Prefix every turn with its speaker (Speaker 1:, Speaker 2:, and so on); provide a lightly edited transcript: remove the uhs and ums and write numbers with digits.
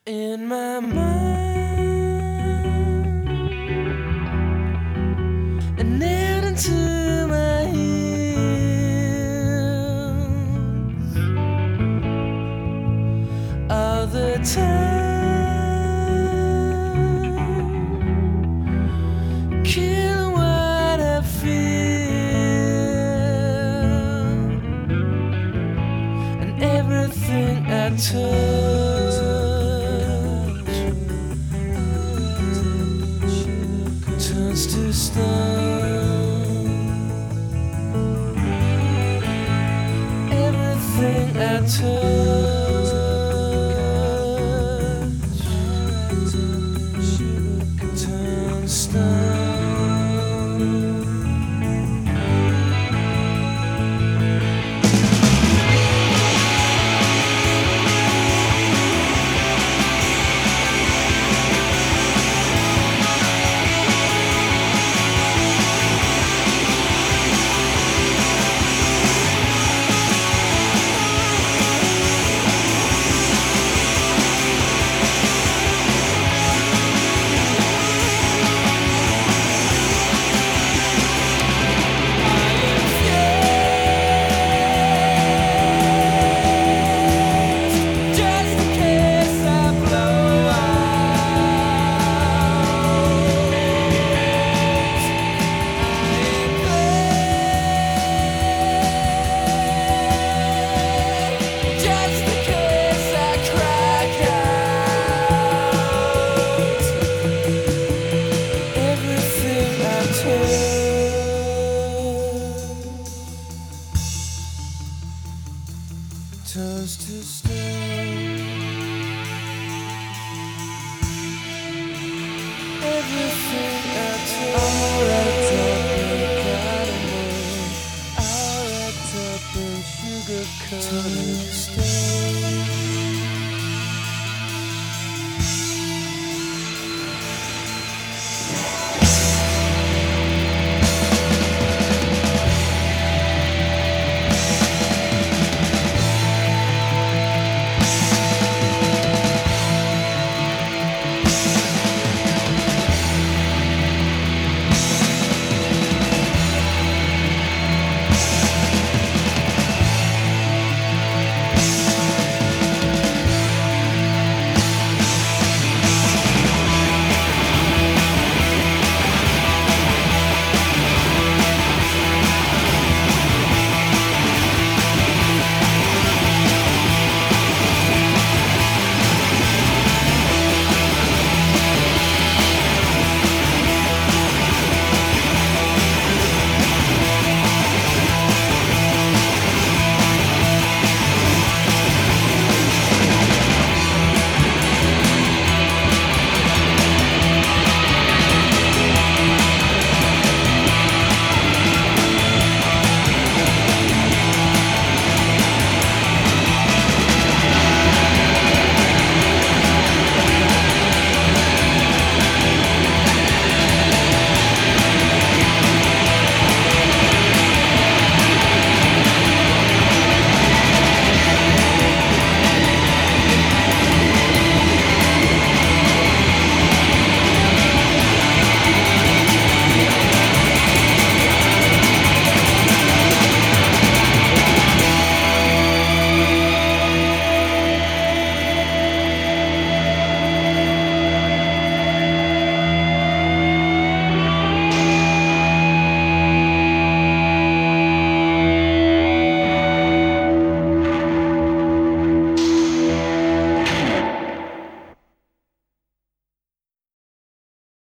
Speaker 1: In my mind and then into my ears all the time, kill what I feel and everything I touch turns to stone. Everything I touch turns stone. Turns to stone. Everything I touch, all wrapped up in caramel, all wrapped up in sugar coated stone.